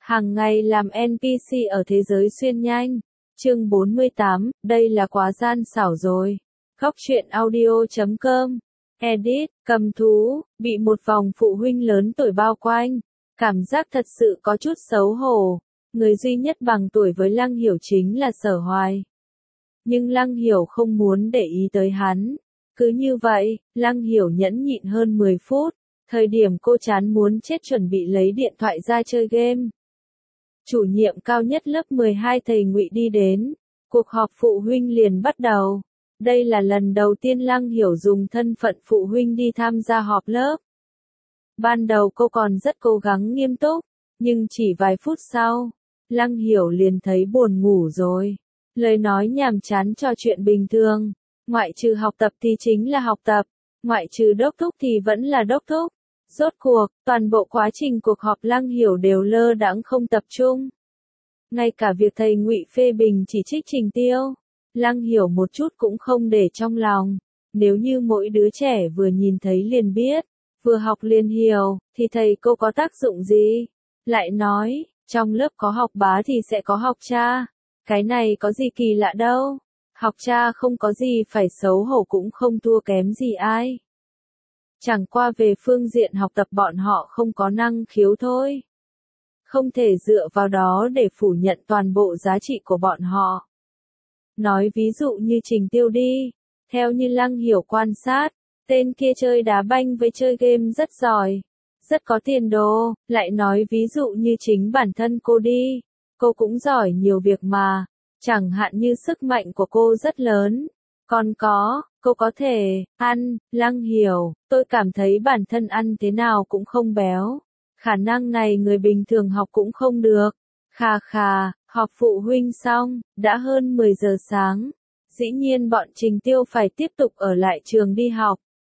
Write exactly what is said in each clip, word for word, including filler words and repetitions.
Hàng ngày làm en pê xê ở thế giới xuyên nhanh. Chương bốn mươi tám, đây là quá gian xảo rồi. Góc truyện audio chấm com. Edit, cầm thú, bị một vòng phụ huynh lớn tuổi bao quanh. Cảm giác thật sự có chút xấu hổ. Người duy nhất bằng tuổi với Lăng Hiểu chính là Sở Hoài. Nhưng Lăng Hiểu không muốn để ý tới hắn. Cứ như vậy, Lăng Hiểu nhẫn nhịn hơn mười phút. Thời điểm cô chán muốn chết chuẩn bị lấy điện thoại ra chơi game. Chủ nhiệm cao nhất lớp mười hai thầy Ngụy đi đến. Cuộc họp phụ huynh liền bắt đầu. Đây là lần đầu tiên Lăng Hiểu dùng thân phận phụ huynh đi tham gia họp lớp. Ban đầu cô còn rất cố gắng nghiêm túc, nhưng chỉ vài phút sau, Lăng Hiểu liền thấy buồn ngủ rồi. Lời nói nhàm chán trò chuyện bình thường, ngoại trừ học tập thì chính là học tập, ngoại trừ đốc thúc thì vẫn là đốc thúc. Rốt cuộc, toàn bộ quá trình cuộc họp Lăng Hiểu đều lơ đãng không tập trung. Ngay cả việc thầy Ngụy phê bình chỉ trích Trình Tiêu, Lăng Hiểu một chút cũng không để trong lòng. Nếu như mỗi đứa trẻ vừa nhìn thấy liền biết, vừa học liền hiểu, thì thầy cô có tác dụng gì? Lại nói, trong lớp có học bá thì sẽ có học cha. Cái này có gì kỳ lạ đâu. Học cha không có gì phải xấu hổ cũng không thua kém gì ai. Chẳng qua về phương diện học tập bọn họ không có năng khiếu thôi. Không thể dựa vào đó để phủ nhận toàn bộ giá trị của bọn họ. Nói ví dụ như Trình Tiêu đi. Theo như Lăng Hiểu quan sát, tên kia chơi đá banh với chơi game rất giỏi. Rất có tiền đồ. Lại nói ví dụ như chính bản thân cô đi. Cô cũng giỏi nhiều việc mà. Chẳng hạn như sức mạnh của cô rất lớn. Còn có, cô có thể, ăn, Lăng Hiểu, tôi cảm thấy bản thân ăn thế nào cũng không béo. Khả năng này người bình thường học cũng không được. Khà khà, họp phụ huynh xong, đã hơn mười giờ sáng. Dĩ nhiên bọn Trình Tiêu phải tiếp tục ở lại trường đi học.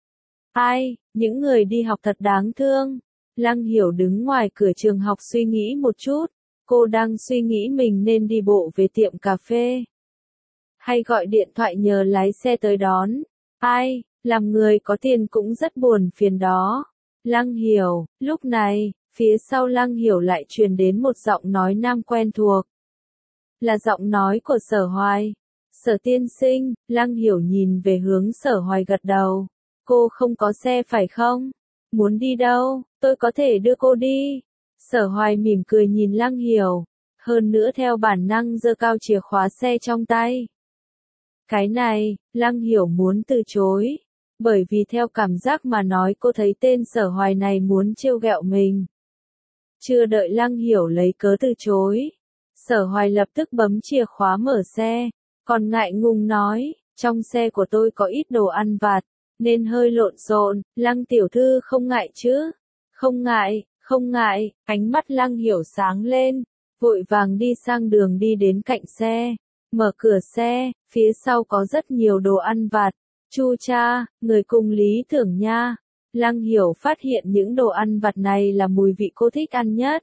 Ai, những người đi học thật đáng thương. Lăng Hiểu đứng ngoài cửa trường học suy nghĩ một chút. Cô đang suy nghĩ mình nên đi bộ về tiệm cà phê. Hay gọi điện thoại nhờ lái xe tới đón. Ai, làm người có tiền cũng rất buồn phiền đó. Lăng Hiểu, lúc này, phía sau Lăng Hiểu lại truyền đến một giọng nói nam quen thuộc. Là giọng nói của Sở Hoài. Sở tiên sinh, Lăng Hiểu nhìn về hướng Sở Hoài gật đầu. Cô không có xe phải không? Muốn đi đâu, tôi có thể đưa cô đi. Sở Hoài mỉm cười nhìn Lăng Hiểu. Hơn nữa theo bản năng giơ cao chìa khóa xe trong tay. Cái này, Lăng Hiểu muốn từ chối. Bởi vì theo cảm giác mà nói cô thấy tên Sở Hoài này muốn trêu ghẹo mình. Chưa đợi Lăng Hiểu lấy cớ từ chối. Sở Hoài lập tức bấm chìa khóa mở xe. Còn ngại ngùng nói, trong xe của tôi có ít đồ ăn vặt, nên hơi lộn xộn. Lăng tiểu thư không ngại chứ? Không ngại, không ngại. Ánh mắt Lăng Hiểu sáng lên. Vội vàng đi sang đường đi đến cạnh xe. Mở cửa xe, phía sau có rất nhiều đồ ăn vặt. Chu cha, người cùng lý thưởng nha. Lăng Hiểu phát hiện những đồ ăn vặt này là mùi vị cô thích ăn nhất.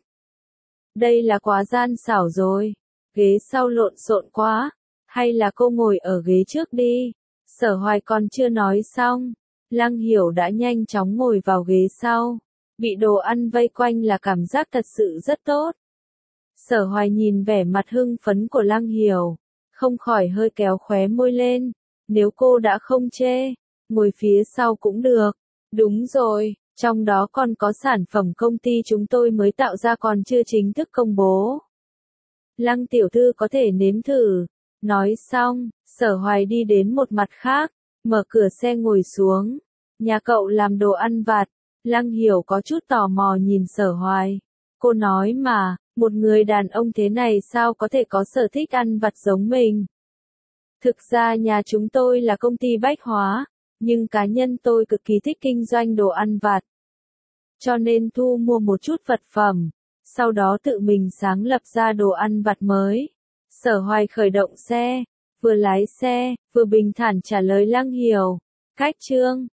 Đây là quá gian xảo rồi. Ghế sau lộn xộn quá. Hay là cô ngồi ở ghế trước đi. Sở Hoài còn chưa nói xong. Lăng Hiểu đã nhanh chóng ngồi vào ghế sau. Bị đồ ăn vây quanh là cảm giác thật sự rất tốt. Sở Hoài nhìn vẻ mặt hưng phấn của Lăng Hiểu. Không khỏi hơi kéo khóe môi lên. Nếu cô đã không chê, ngồi phía sau cũng được. Đúng rồi, trong đó còn có sản phẩm công ty chúng tôi mới tạo ra còn chưa chính thức công bố. Lăng tiểu thư có thể nếm thử. Nói xong, Sở Hoài đi đến một mặt khác, mở cửa xe ngồi xuống. Nhà cậu làm đồ ăn vặt. Lăng Hiểu có chút tò mò nhìn Sở Hoài. Cô nói mà, một người đàn ông thế này sao có thể có sở thích ăn vặt giống mình? Thực ra nhà chúng tôi là công ty bách hóa, nhưng cá nhân tôi cực kỳ thích kinh doanh đồ ăn vặt. Cho nên thu mua một chút vật phẩm, sau đó tự mình sáng lập ra đồ ăn vặt mới. Sở Hoài khởi động xe, vừa lái xe, vừa bình thản trả lời Lăng Hiểu. Cách chương,